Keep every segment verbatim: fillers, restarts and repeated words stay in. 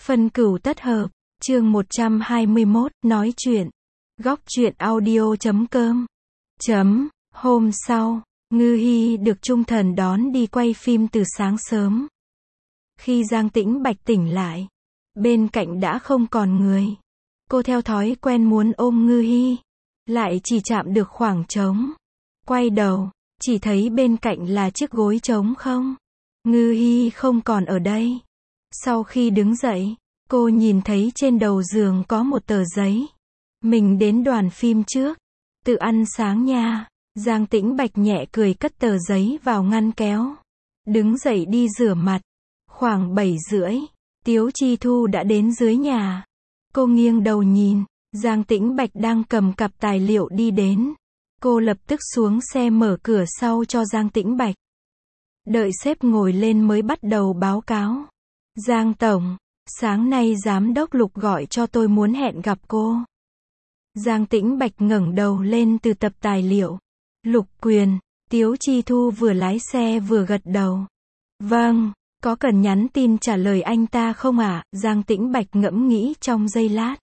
Phân cửu tất hợp, chương một trăm hai mươi mốt, nói chuyện. Góc truyện audio chấm com. Chấm, hôm sau, Ngư Hi được Trung Thần đón đi quay phim từ sáng sớm. Khi Giang Tĩnh Bạch tỉnh lại, bên cạnh đã không còn người. Cô theo thói quen muốn ôm Ngư Hi, lại chỉ chạm được khoảng trống. Quay đầu, chỉ thấy bên cạnh là chiếc gối trống không. Ngư Hi không còn ở đây. Sau khi đứng dậy, cô nhìn thấy trên đầu giường có một tờ giấy. Mình đến đoàn phim trước. Tự ăn sáng nha. Giang Tĩnh Bạch nhẹ cười cất tờ giấy vào ngăn kéo. Đứng dậy đi rửa mặt. Khoảng bảy rưỡi, Tiếu Chi Thu đã đến dưới nhà. Cô nghiêng đầu nhìn, Giang Tĩnh Bạch đang cầm cặp tài liệu đi đến. Cô lập tức xuống xe mở cửa sau cho Giang Tĩnh Bạch. Đợi sếp ngồi lên mới bắt đầu báo cáo. Giang Tổng, sáng nay giám đốc Lục gọi cho tôi muốn hẹn gặp cô. Giang Tĩnh Bạch ngẩng đầu lên từ tập tài liệu. Lục Quyền, Tiếu Chi Thu vừa lái xe vừa gật đầu. Vâng, có cần nhắn tin trả lời anh ta không ạ? À? Giang Tĩnh Bạch ngẫm nghĩ trong giây lát.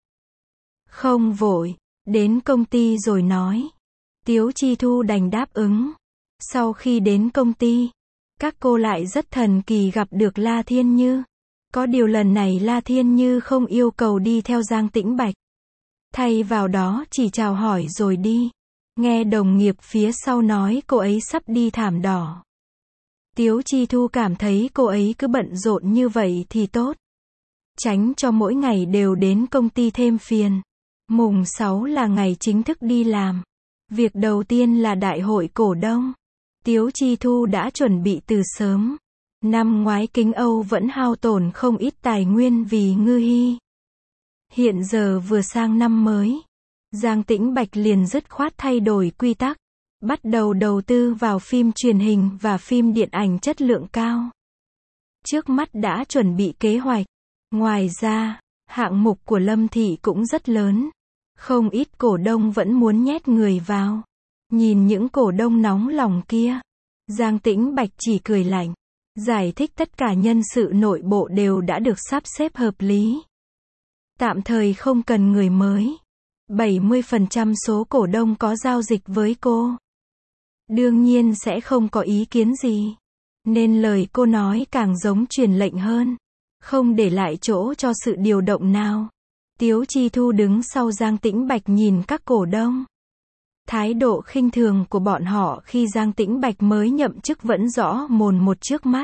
Không vội, đến công ty rồi nói. Tiếu Chi Thu đành đáp ứng. Sau khi đến công ty, các cô lại rất thần kỳ gặp được La Thiên Như. Có điều lần này La Thiên Như không yêu cầu đi theo Giang Tĩnh Bạch. Thay vào đó chỉ chào hỏi rồi đi. Nghe đồng nghiệp phía sau nói cô ấy sắp đi Thảm Đỏ. Tiếu Chi Thu cảm thấy cô ấy cứ bận rộn như vậy thì tốt. Tránh cho mỗi ngày đều đến công ty thêm phiền. Mùng sáu là ngày chính thức đi làm. Việc đầu tiên là đại hội cổ đông. Tiếu Chi Thu đã chuẩn bị từ sớm. Năm ngoái Kính Âu vẫn hao tổn không ít tài nguyên vì Ngư Hi. Hiện giờ vừa sang năm mới, Giang Tĩnh Bạch liền dứt khoát thay đổi quy tắc, bắt đầu đầu tư vào phim truyền hình và phim điện ảnh chất lượng cao. Trước mắt đã chuẩn bị kế hoạch. Ngoài ra, hạng mục của Lâm Thị cũng rất lớn. Không ít cổ đông vẫn muốn nhét người vào. Nhìn những cổ đông nóng lòng kia, Giang Tĩnh Bạch chỉ cười lạnh, giải thích tất cả nhân sự nội bộ đều đã được sắp xếp hợp lý. Tạm thời không cần người mới. bảy mươi phần trăm số cổ đông có giao dịch với cô. Đương nhiên sẽ không có ý kiến gì. Nên lời cô nói càng giống truyền lệnh hơn. Không để lại chỗ cho sự điều động nào. Tiếu Chi Thu đứng sau Giang Tĩnh Bạch nhìn các cổ đông. Thái độ khinh thường của bọn họ khi Giang Tĩnh Bạch mới nhậm chức vẫn rõ mồn một trước mắt.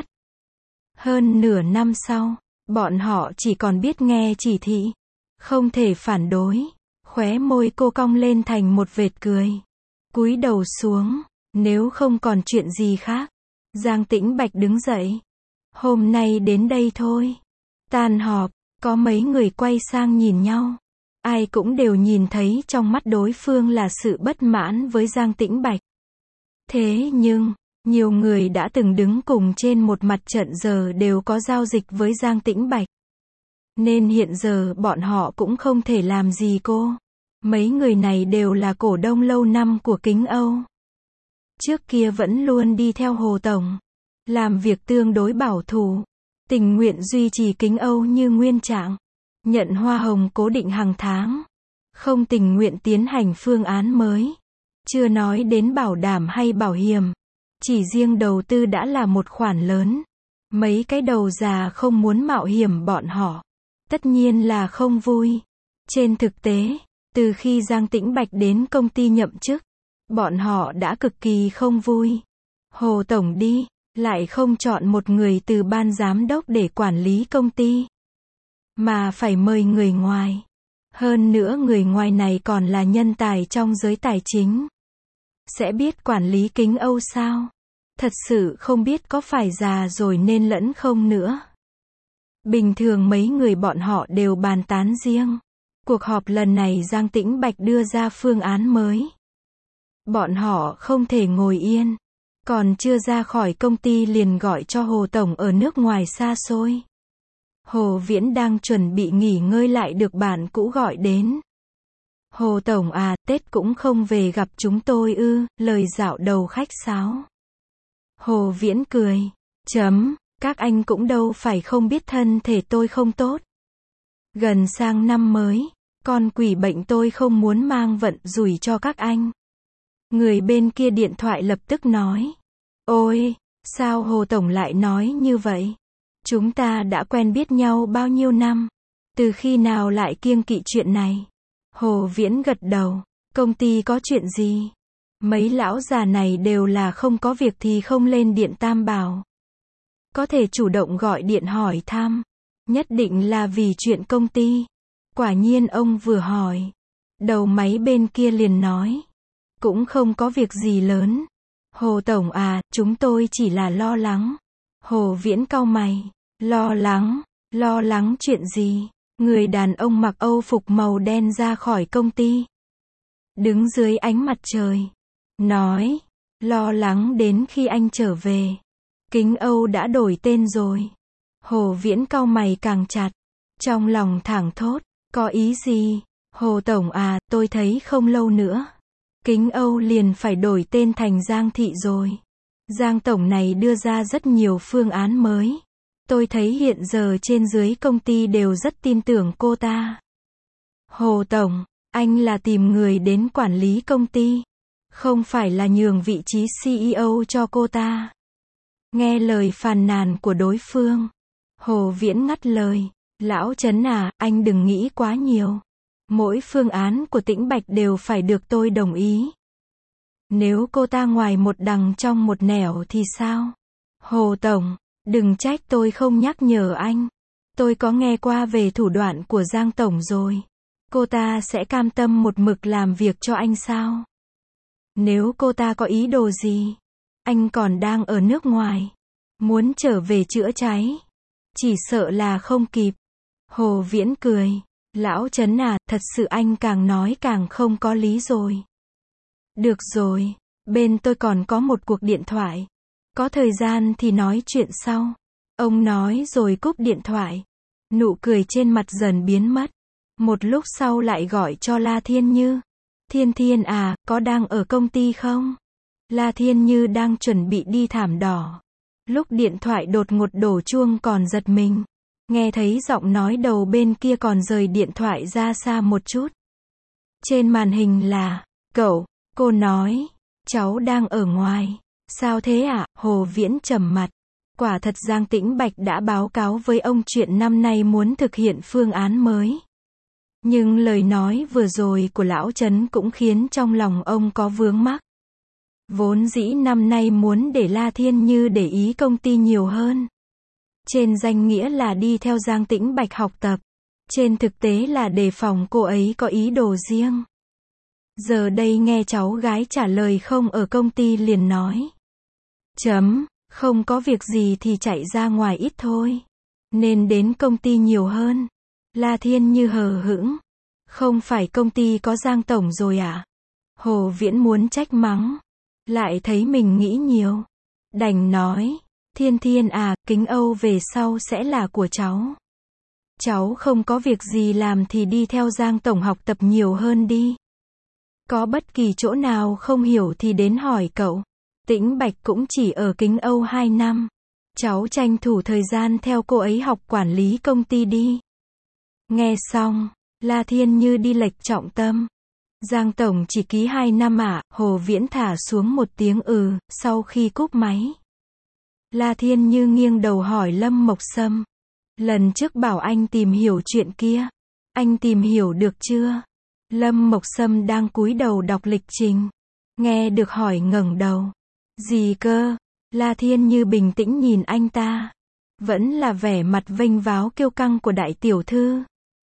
Hơn nửa năm sau, bọn họ chỉ còn biết nghe chỉ thị. Không thể phản đối. Khóe môi cô cong lên thành một vệt cười. Cúi đầu xuống. Nếu không còn chuyện gì khác, Giang Tĩnh Bạch đứng dậy. Hôm nay đến đây thôi. Tan họp, có mấy người quay sang nhìn nhau. Ai cũng đều nhìn thấy trong mắt đối phương là sự bất mãn với Giang Tĩnh Bạch. Thế nhưng, nhiều người đã từng đứng cùng trên một mặt trận giờ đều có giao dịch với Giang Tĩnh Bạch. Nên hiện giờ bọn họ cũng không thể làm gì cô. Mấy người này đều là cổ đông lâu năm của Kính Âu. Trước kia vẫn luôn đi theo Hồ Tổng. Làm việc tương đối bảo thủ. Tình nguyện duy trì Kính Âu như nguyên trạng. Nhận hoa hồng cố định hàng tháng. Không tình nguyện tiến hành phương án mới. Chưa nói đến bảo đảm hay bảo hiểm. Chỉ riêng đầu tư đã là một khoản lớn. Mấy cái đầu già không muốn mạo hiểm bọn họ. Tất nhiên là không vui. Trên thực tế, từ khi Giang Tĩnh Bạch đến công ty nhậm chức, bọn họ đã cực kỳ không vui. Hồ Tổng đi, lại không chọn một người từ ban giám đốc để quản lý công ty. Mà phải mời người ngoài. Hơn nữa người ngoài này còn là nhân tài trong giới tài chính. Sẽ biết quản lý Kính Âu sao? Thật sự không biết có phải già rồi nên lẫn không nữa. Bình thường mấy người bọn họ đều bàn tán riêng. Cuộc họp lần này Giang Tĩnh Bạch đưa ra phương án mới. Bọn họ không thể ngồi yên. Còn chưa ra khỏi công ty liền gọi cho Hồ Tổng ở nước ngoài xa xôi. Hồ Viễn đang chuẩn bị nghỉ ngơi lại được bạn cũ gọi đến. Hồ Tổng à, Tết cũng không về gặp chúng tôi ư, lời dạo đầu khách sáo. Hồ Viễn cười. Chấm, các anh cũng đâu phải không biết thân thể tôi không tốt. Gần sang năm mới, con quỷ bệnh tôi không muốn mang vận rủi cho các anh. Người bên kia điện thoại lập tức nói. Ôi, sao Hồ Tổng lại nói như vậy? Chúng ta đã quen biết nhau bao nhiêu năm? Từ khi nào lại kiêng kỵ chuyện này? Hồ Viễn gật đầu. Công ty có chuyện gì? Mấy lão già này đều là không có việc thì không lên điện tam bảo. Có thể chủ động gọi điện hỏi thăm. Nhất định là vì chuyện công ty. Quả nhiên ông vừa hỏi. Đầu máy bên kia liền nói. Cũng không có việc gì lớn. Hồ Tổng à, chúng tôi chỉ là lo lắng. Hồ Viễn cau mày. Lo lắng? Lo lắng chuyện gì? Người đàn ông mặc Âu phục màu đen ra khỏi công ty. Đứng dưới ánh mặt trời. Nói. Lo lắng đến khi anh trở về. Kính Âu đã đổi tên rồi. Hồ Viễn cau mày càng chặt. Trong lòng thảng thốt. Có ý gì? Hồ Tổng à, tôi thấy không lâu nữa. Kính Âu liền phải đổi tên thành Giang Thị rồi. Giang Tổng này đưa ra rất nhiều phương án mới. Tôi thấy hiện giờ trên dưới công ty đều rất tin tưởng cô ta. Hồ Tổng, anh là tìm người đến quản lý công ty. Không phải là nhường vị trí xê e ô cho cô ta. Nghe lời phàn nàn của đối phương. Hồ Viễn ngắt lời. Lão Trấn à, anh đừng nghĩ quá nhiều. Mỗi phương án của Tĩnh Bạch đều phải được tôi đồng ý. Nếu cô ta ngoài một đằng trong một nẻo thì sao? Hồ Tổng, đừng trách tôi không nhắc nhở anh. Tôi có nghe qua về thủ đoạn của Giang Tổng rồi. Cô ta sẽ cam tâm một mực làm việc cho anh sao? Nếu cô ta có ý đồ gì? Anh còn đang ở nước ngoài. Muốn trở về chữa cháy. Chỉ sợ là không kịp. Hồ Viễn cười. Lão Trấn à, thật sự anh càng nói càng không có lý rồi. Được rồi, bên tôi còn có một cuộc điện thoại. Có thời gian thì nói chuyện sau. Ông nói rồi cúp điện thoại. Nụ cười trên mặt dần biến mất. Một lúc sau lại gọi cho La Thiên Như. Thiên Thiên à, có đang ở công ty không? La Thiên Như đang chuẩn bị đi thảm đỏ. Lúc điện thoại đột ngột đổ chuông còn giật mình. Nghe thấy giọng nói đầu bên kia còn rời điện thoại ra xa một chút. Trên màn hình là, cậu, cô nói, cháu đang ở ngoài. Sao thế ạ? À? Hồ Viễn trầm mặt. Quả thật Giang Tĩnh Bạch đã báo cáo với ông chuyện năm nay muốn thực hiện phương án mới. Nhưng lời nói vừa rồi của Lão Trấn cũng khiến trong lòng ông có vướng mắc. Vốn dĩ năm nay muốn để La Thiên Như để ý công ty nhiều hơn. Trên danh nghĩa là đi theo Giang Tĩnh Bạch học tập. Trên thực tế là đề phòng cô ấy có ý đồ riêng. Giờ đây nghe cháu gái trả lời không ở công ty liền nói. Chấm, không có việc gì thì chạy ra ngoài ít thôi. Nên đến công ty nhiều hơn. La Thiên Như hờ hững. Không phải công ty có Giang Tổng rồi à? Hồ Viễn muốn trách mắng. Lại thấy mình nghĩ nhiều. Đành nói. Thiên Thiên à, Kính Âu về sau sẽ là của cháu. Cháu không có việc gì làm thì đi theo Giang Tổng học tập nhiều hơn đi. Có bất kỳ chỗ nào không hiểu thì đến hỏi cậu. Tĩnh Bạch cũng chỉ ở Kính Âu hai năm. Cháu tranh thủ thời gian theo cô ấy học quản lý công ty đi. Nghe xong, La Thiên Như đi lệch trọng tâm. Giang Tổng chỉ ký hai năm à? Hồ Viễn thả xuống một tiếng ừ, sau khi cúp máy. La Thiên Như nghiêng đầu hỏi Lâm Mộc Sâm. Lần trước bảo anh tìm hiểu chuyện kia. Anh tìm hiểu được chưa? Lâm Mộc Sâm đang cúi đầu đọc lịch trình. Nghe được hỏi ngẩng đầu. Gì cơ? La Thiên Như bình tĩnh nhìn anh ta. Vẫn là vẻ mặt vênh váo kiêu căng của đại tiểu thư.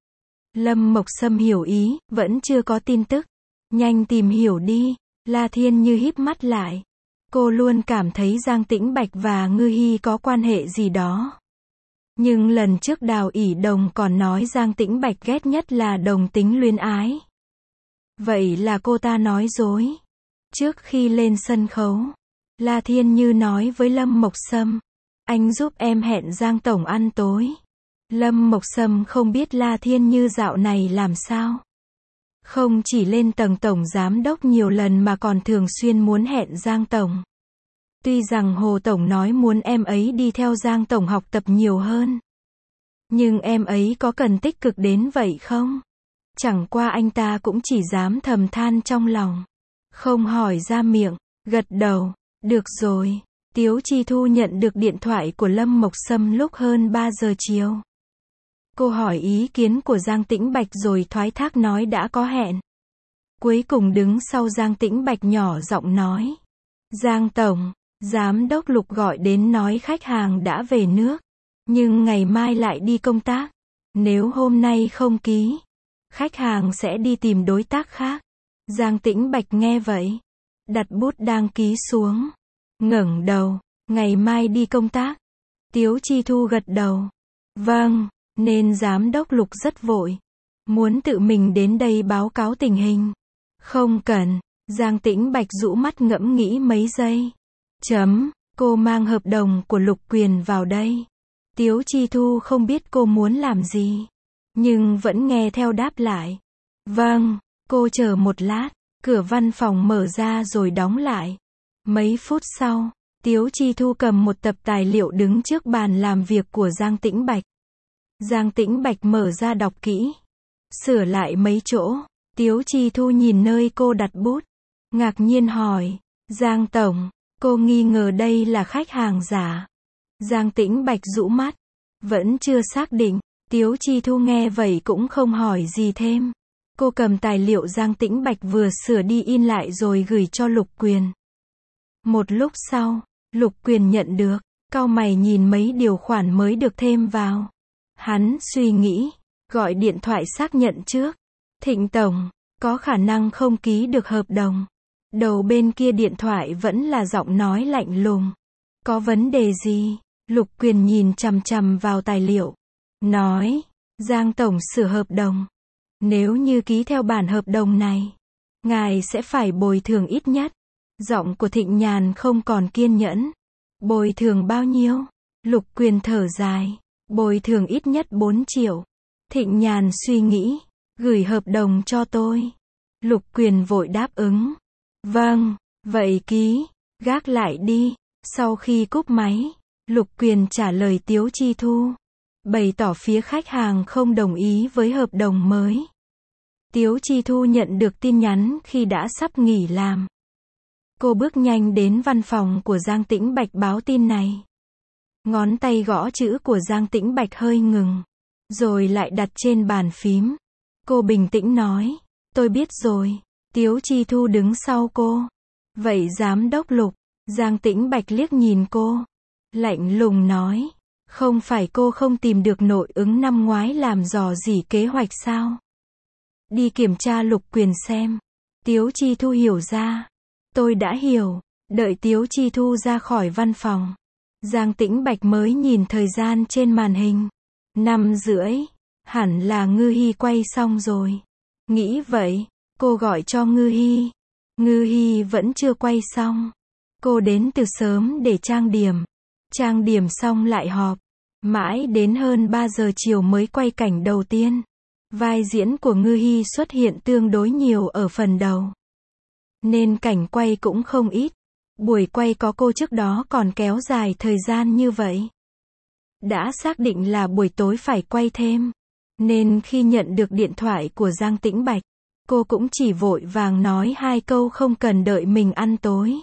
Lâm Mộc Sâm hiểu ý, vẫn chưa có tin tức. Nhanh tìm hiểu đi. La Thiên Như híp mắt lại. Cô luôn cảm thấy Giang Tĩnh Bạch và Ngư Hy có quan hệ gì đó. Nhưng lần trước Đào ỷ Đồng còn nói Giang Tĩnh Bạch ghét nhất là đồng tính luyến ái. Vậy là cô ta nói dối. Trước khi lên sân khấu, La Thiên Như nói với Lâm Mộc Sâm. Anh giúp em hẹn Giang Tổng ăn tối. Lâm Mộc Sâm không biết La Thiên Như dạo này làm sao. Không chỉ lên tầng tổng giám đốc nhiều lần mà còn thường xuyên muốn hẹn Giang Tổng. Tuy rằng Hồ Tổng nói muốn em ấy đi theo Giang Tổng học tập nhiều hơn. Nhưng em ấy có cần tích cực đến vậy không? Chẳng qua anh ta cũng chỉ dám thầm than trong lòng. Không hỏi ra miệng, gật đầu. Được rồi. Tiếu Chi Thu nhận được điện thoại của Lâm Mộc Sâm lúc hơn ba giờ chiều. Cô hỏi ý kiến của Giang Tĩnh Bạch rồi thoái thác nói đã có hẹn. Cuối cùng đứng sau Giang Tĩnh Bạch nhỏ giọng nói. Giang Tổng, Giám đốc Lục gọi đến nói khách hàng đã về nước. Nhưng ngày mai lại đi công tác. Nếu hôm nay không ký, khách hàng sẽ đi tìm đối tác khác. Giang Tĩnh Bạch nghe vậy. Đặt bút đang ký xuống. Ngẩng đầu. Ngày mai đi công tác. Tiếu Chi Thu gật đầu. Vâng, nên Giám đốc Lục rất vội. Muốn tự mình đến đây báo cáo tình hình. Không cần. Giang Tĩnh Bạch rũ mắt ngẫm nghĩ mấy giây. Chấm, cô mang hợp đồng của Lục Quyền vào đây. Tiếu Chi Thu không biết cô muốn làm gì. Nhưng vẫn nghe theo đáp lại. Vâng, cô chờ một lát. Cửa văn phòng mở ra rồi đóng lại. Mấy phút sau, Tiếu Chi Thu cầm một tập tài liệu đứng trước bàn làm việc của Giang Tĩnh Bạch. Giang Tĩnh Bạch mở ra đọc kỹ. Sửa lại mấy chỗ. Tiếu Chi Thu nhìn nơi cô đặt bút. Ngạc nhiên hỏi. Giang Tổng, cô nghi ngờ đây là khách hàng giả. Giang Tĩnh Bạch rũ mắt. Vẫn chưa xác định. Tiếu Chi Thu nghe vậy cũng không hỏi gì thêm. Cô cầm tài liệu Giang Tĩnh Bạch vừa sửa đi in lại rồi gửi cho Lục Quyền. Một lúc sau, Lục Quyền nhận được, cau mày nhìn mấy điều khoản mới được thêm vào. Hắn suy nghĩ, gọi điện thoại xác nhận trước. Thịnh Tổng, có khả năng không ký được hợp đồng. Đầu bên kia điện thoại vẫn là giọng nói lạnh lùng. Có vấn đề gì? Lục Quyền nhìn chằm chằm vào tài liệu. Nói, Giang Tổng sửa hợp đồng. Nếu như ký theo bản hợp đồng này, ngài sẽ phải bồi thường ít nhất. Giọng của Thịnh Nhàn không còn kiên nhẫn. Bồi thường bao nhiêu? Lục Quyền thở dài. Bồi thường ít nhất bốn triệu. Thịnh Nhàn suy nghĩ. Gửi hợp đồng cho tôi. Lục Quyền vội đáp ứng. Vâng, vậy ký. Gác lại đi. Sau khi cúp máy, Lục Quyền trả lời Tiếu Chi Thu. Bày tỏ phía khách hàng không đồng ý với hợp đồng mới. Tiếu Chi Thu nhận được tin nhắn khi đã sắp nghỉ làm. Cô bước nhanh đến văn phòng của Giang Tĩnh Bạch báo tin này. Ngón tay gõ chữ của Giang Tĩnh Bạch hơi ngừng. Rồi lại đặt trên bàn phím. Cô bình tĩnh nói. Tôi biết rồi. Tiếu Chi Thu đứng sau cô. Vậy Giám đốc Lục. Giang Tĩnh Bạch liếc nhìn cô. Lạnh lùng nói. Không phải cô không tìm được nội ứng năm ngoái làm dò dỉ kế hoạch sao? Đi kiểm tra Lục Quyền xem. Tiếu Chi Thu hiểu ra. Tôi đã hiểu. Đợi Tiếu Chi Thu ra khỏi văn phòng. Giang Tĩnh Bạch mới nhìn thời gian trên màn hình. Năm rưỡi. Hẳn là Ngư Hy quay xong rồi. Nghĩ vậy, cô gọi cho Ngư Hy. Ngư Hy vẫn chưa quay xong. Cô đến từ sớm để trang điểm. Trang điểm xong lại họp. Mãi đến hơn ba giờ chiều mới quay cảnh đầu tiên. Vai diễn của Ngư Hy xuất hiện tương đối nhiều ở phần đầu. Nên cảnh quay cũng không ít. Buổi quay có cô trước đó còn kéo dài thời gian như vậy. Đã xác định là buổi tối phải quay thêm. Nên khi nhận được điện thoại của Giang Tĩnh Bạch, cô cũng chỉ vội vàng nói hai câu không cần đợi mình ăn tối.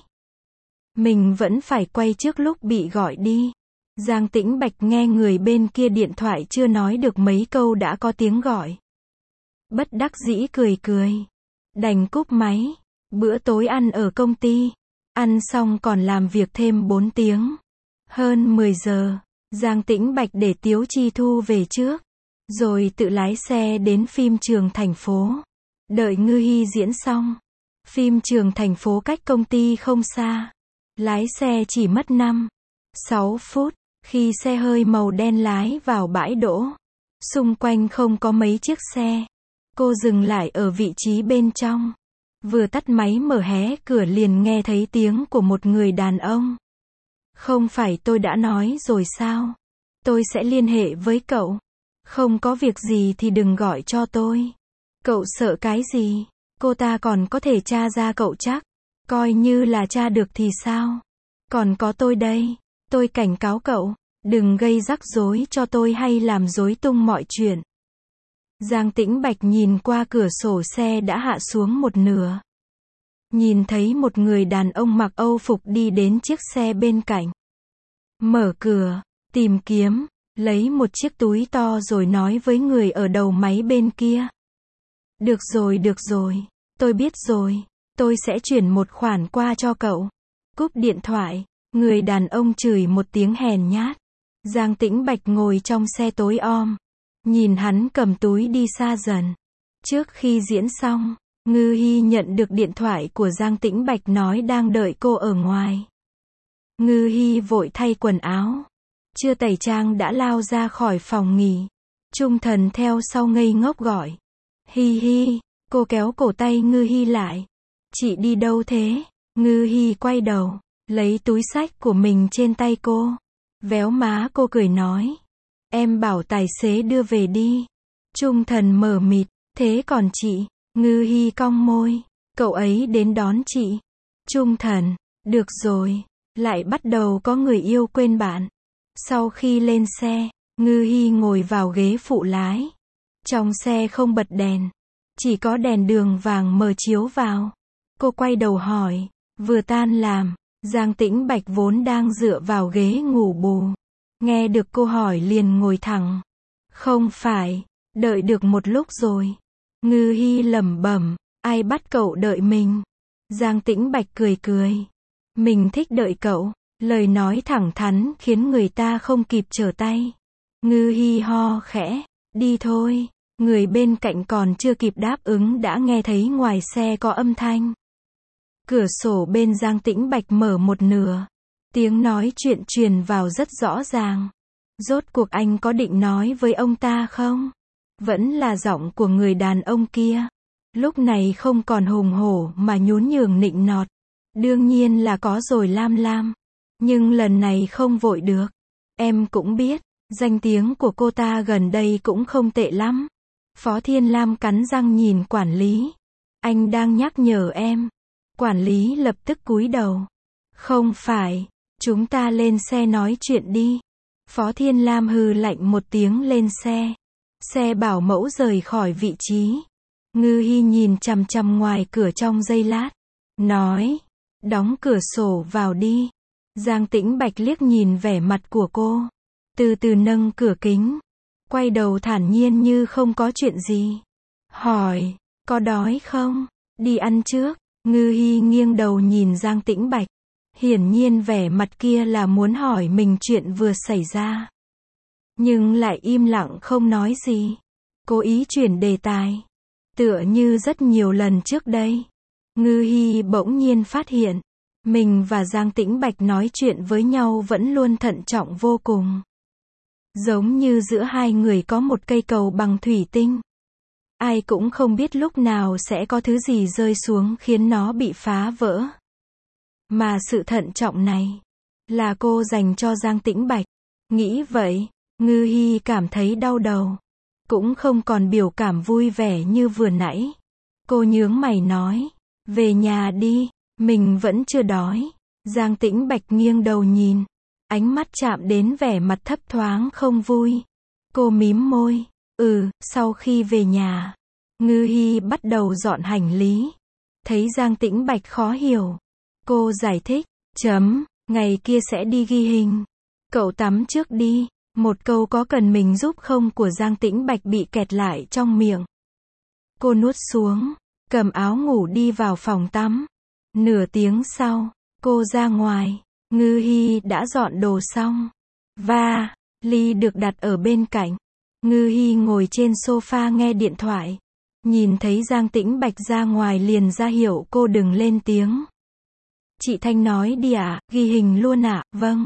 Mình vẫn phải quay trước lúc bị gọi đi. Giang Tĩnh Bạch nghe người bên kia điện thoại chưa nói được mấy câu đã có tiếng gọi. Bất đắc dĩ cười cười. Đành cúp máy. Bữa tối ăn ở công ty. Ăn xong còn làm việc thêm bốn tiếng. Hơn mười giờ, Giang Tĩnh Bạch để Tiếu Chi Thu về trước. Rồi tự lái xe đến phim trường thành phố. Đợi Ngư Hy diễn xong. Phim trường thành phố cách công ty không xa. Lái xe chỉ mất năm, sáu phút. Khi xe hơi màu đen lái vào bãi đỗ. Xung quanh không có mấy chiếc xe. Cô dừng lại ở vị trí bên trong. Vừa tắt máy mở hé cửa liền nghe thấy tiếng của một người đàn ông. Không phải tôi đã nói rồi sao? Tôi sẽ liên hệ với cậu. Không có việc gì thì đừng gọi cho tôi. Cậu sợ cái gì? Cô ta còn có thể tra ra cậu chắc. Coi như là tra được thì sao? Còn có tôi đây. Tôi cảnh cáo cậu. Đừng gây rắc rối cho tôi hay làm rối tung mọi chuyện. Giang Tĩnh Bạch nhìn qua cửa sổ xe đã hạ xuống một nửa. Nhìn thấy một người đàn ông mặc Âu phục đi đến chiếc xe bên cạnh. Mở cửa, tìm kiếm, lấy một chiếc túi to rồi nói với người ở đầu máy bên kia. Được rồi được rồi, tôi biết rồi, tôi sẽ chuyển một khoản qua cho cậu. Cúp điện thoại, người đàn ông chửi một tiếng hèn nhát. Giang Tĩnh Bạch ngồi trong xe tối om. Nhìn hắn cầm túi đi xa dần. Trước khi diễn xong, Ngư Hi nhận được điện thoại của Giang Tĩnh Bạch nói đang đợi cô ở ngoài. Ngư Hi vội thay quần áo. Chưa tẩy trang đã lao ra khỏi phòng nghỉ. Trung Thần theo sau ngây ngốc gọi. Hi Hi, cô kéo cổ tay Ngư Hi lại. Chị đi đâu thế? Ngư Hi quay đầu, lấy túi xách của mình trên tay cô. Véo má cô cười nói. Em bảo tài xế đưa về đi. Trung Thần mờ mịt, thế còn chị? Ngư Hi cong môi, cậu ấy đến đón chị. Trung Thần, được rồi, lại bắt đầu có người yêu quên bạn. Sau khi lên xe, Ngư Hi ngồi vào ghế phụ lái. Trong xe không bật đèn, chỉ có đèn đường vàng mờ chiếu vào. Cô quay đầu hỏi, vừa tan làm, Giang Tĩnh Bạch vốn đang dựa vào ghế ngủ bù. Nghe được cô hỏi liền ngồi thẳng. Không phải, đợi được một lúc rồi. Ngư Hi lẩm bẩm, ai bắt cậu đợi mình? Giang Tĩnh Bạch cười cười. Mình thích đợi cậu. Lời nói thẳng thắn khiến người ta không kịp trở tay. Ngư Hi ho khẽ, đi thôi. Người bên cạnh còn chưa kịp đáp ứng đã nghe thấy ngoài xe có âm thanh. Cửa sổ bên Giang Tĩnh Bạch mở một nửa. Tiếng nói chuyện truyền vào rất rõ ràng. Rốt cuộc anh có định nói với ông ta không? Vẫn là giọng của người đàn ông kia. Lúc này không còn hùng hổ mà nhún nhường nịnh nọt. Đương nhiên là có rồi Lam Lam. Nhưng lần này không vội được. Em cũng biết, danh tiếng của cô ta gần đây cũng không tệ lắm. Phó Thiên Lam cắn răng nhìn quản lý. Anh đang nhắc nhở em. Quản lý lập tức cúi đầu. Không phải, chúng ta lên xe nói chuyện đi. Phó Thiên Lam hừ lạnh một tiếng lên xe. Xe bảo mẫu rời khỏi vị trí. Ngư Hi nhìn chằm chằm ngoài cửa trong giây lát. Nói, đóng cửa sổ vào đi. Giang Tĩnh Bạch liếc nhìn vẻ mặt của cô. Từ từ nâng cửa kính. Quay đầu thản nhiên như không có chuyện gì. Hỏi, có đói không? Đi ăn trước. Ngư Hi nghiêng đầu nhìn Giang Tĩnh Bạch. Hiển nhiên vẻ mặt kia là muốn hỏi mình chuyện vừa xảy ra. Nhưng lại im lặng không nói gì. Cố ý chuyển đề tài. Tựa như rất nhiều lần trước đây. Ngư Hi bỗng nhiên phát hiện. Mình và Giang Tĩnh Bạch nói chuyện với nhau vẫn luôn thận trọng vô cùng. Giống như giữa hai người có một cây cầu bằng thủy tinh. Ai cũng không biết lúc nào sẽ có thứ gì rơi xuống khiến nó bị phá vỡ. Mà sự thận trọng này là cô dành cho Giang Tĩnh Bạch. Nghĩ vậy, Ngư Hi cảm thấy đau đầu. Cũng không còn biểu cảm vui vẻ như vừa nãy. Cô nhướng mày nói, về nhà đi, mình vẫn chưa đói. Giang Tĩnh Bạch nghiêng đầu nhìn. Ánh mắt chạm đến vẻ mặt thấp thoáng không vui. Cô mím môi, ừ, sau khi về nhà. Ngư Hi bắt đầu dọn hành lý. Thấy Giang Tĩnh Bạch khó hiểu. Cô giải thích, chấm, ngày kia sẽ đi ghi hình. Cậu tắm trước đi. Một câu có cần mình giúp không của Giang Tĩnh Bạch bị kẹt lại trong miệng. Cô nuốt xuống, cầm áo ngủ đi vào phòng tắm. Nửa tiếng sau, cô ra ngoài. Ngư Hi đã dọn đồ xong. Và, ly được đặt ở bên cạnh. Ngư Hi ngồi trên sofa nghe điện thoại. Nhìn thấy Giang Tĩnh Bạch ra ngoài liền ra hiệu cô đừng lên tiếng. Chị Thanh nói đi ạ, à, ghi hình luôn ạ, à? Vâng.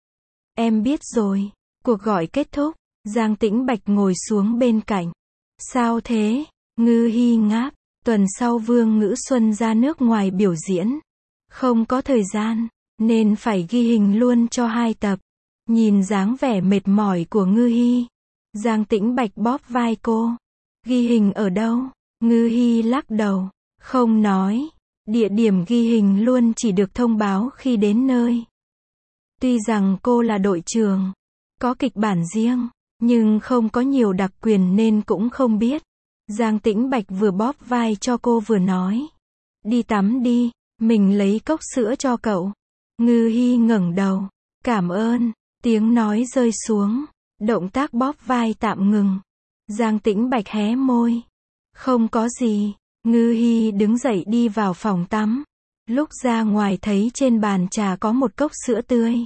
Em biết rồi. Cuộc gọi kết thúc, Giang Tĩnh Bạch ngồi xuống bên cạnh. Sao thế? Ngư Hi ngáp, tuần sau Vương Ngữ Xuân ra nước ngoài biểu diễn. Không có thời gian, nên phải ghi hình luôn cho hai tập. Nhìn dáng vẻ mệt mỏi của Ngư Hi, Giang Tĩnh Bạch bóp vai cô. Ghi hình ở đâu? Ngư Hi lắc đầu, không nói. Địa điểm ghi hình luôn chỉ được thông báo khi đến nơi. Tuy rằng cô là đội trưởng, có kịch bản riêng, nhưng không có nhiều đặc quyền nên cũng không biết. Giang Tĩnh Bạch vừa bóp vai cho cô vừa nói. Đi tắm đi, mình lấy cốc sữa cho cậu. Ngư Hi ngẩng đầu. Cảm ơn, tiếng nói rơi xuống. Động tác bóp vai tạm ngừng. Giang Tĩnh Bạch hé môi. Không có gì. Ngư Hi đứng dậy đi vào phòng tắm. Lúc ra ngoài thấy trên bàn trà có một cốc sữa tươi.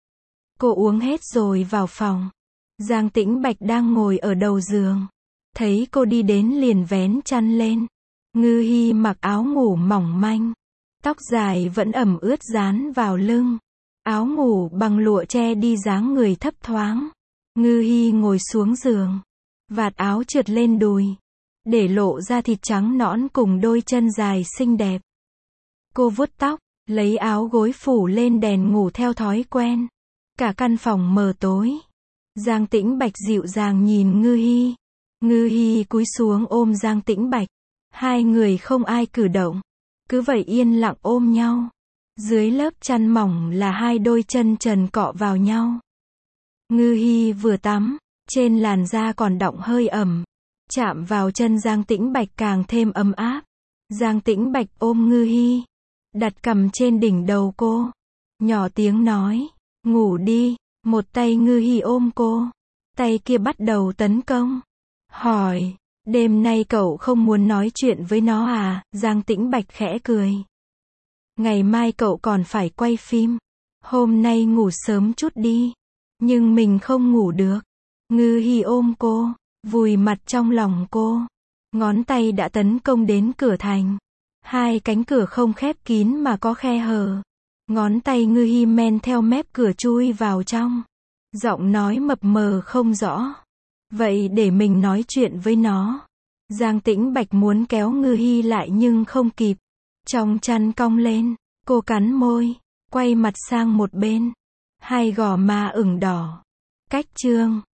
Cô uống hết rồi vào phòng. Giang Tĩnh Bạch đang ngồi ở đầu giường. Thấy cô đi đến liền vén chăn lên. Ngư Hi mặc áo ngủ mỏng manh. Tóc dài vẫn ẩm ướt dán vào lưng. Áo ngủ bằng lụa che đi dáng người thấp thoáng. Ngư Hi ngồi xuống giường. Vạt áo trượt lên đùi. Để lộ ra thịt trắng nõn cùng đôi chân dài xinh đẹp. Cô vuốt tóc, lấy áo gối phủ lên đèn ngủ theo thói quen. Cả căn phòng mờ tối. Giang Tĩnh Bạch dịu dàng nhìn Ngư Hi. Ngư Hi cúi xuống ôm Giang Tĩnh Bạch. Hai người không ai cử động. Cứ vậy yên lặng ôm nhau. Dưới lớp chăn mỏng là hai đôi chân trần cọ vào nhau. Ngư Hi vừa tắm, trên làn da còn đọng hơi ẩm. Chạm vào chân Giang Tĩnh Bạch càng thêm ấm áp. Giang Tĩnh Bạch ôm Ngư Hi. Đặt cằm trên đỉnh đầu cô. Nhỏ tiếng nói. Ngủ đi. Một tay Ngư Hi ôm cô. Tay kia bắt đầu tấn công. Hỏi. Đêm nay cậu không muốn nói chuyện với nó à? Giang Tĩnh Bạch khẽ cười. Ngày mai cậu còn phải quay phim. Hôm nay ngủ sớm chút đi. Nhưng mình không ngủ được. Ngư Hi ôm cô. Vùi mặt trong lòng cô. Ngón tay đã tấn công đến cửa thành. Hai cánh cửa không khép kín mà có khe hở. Ngón tay Ngư Hi men theo mép cửa chui vào trong. Giọng nói mập mờ không rõ. Vậy để mình nói chuyện với nó. Giang Tĩnh Bạch muốn kéo Ngư Hi lại nhưng không kịp. Trong chăn cong lên, cô cắn môi, quay mặt sang một bên. Hai gò má ửng đỏ. Cách chương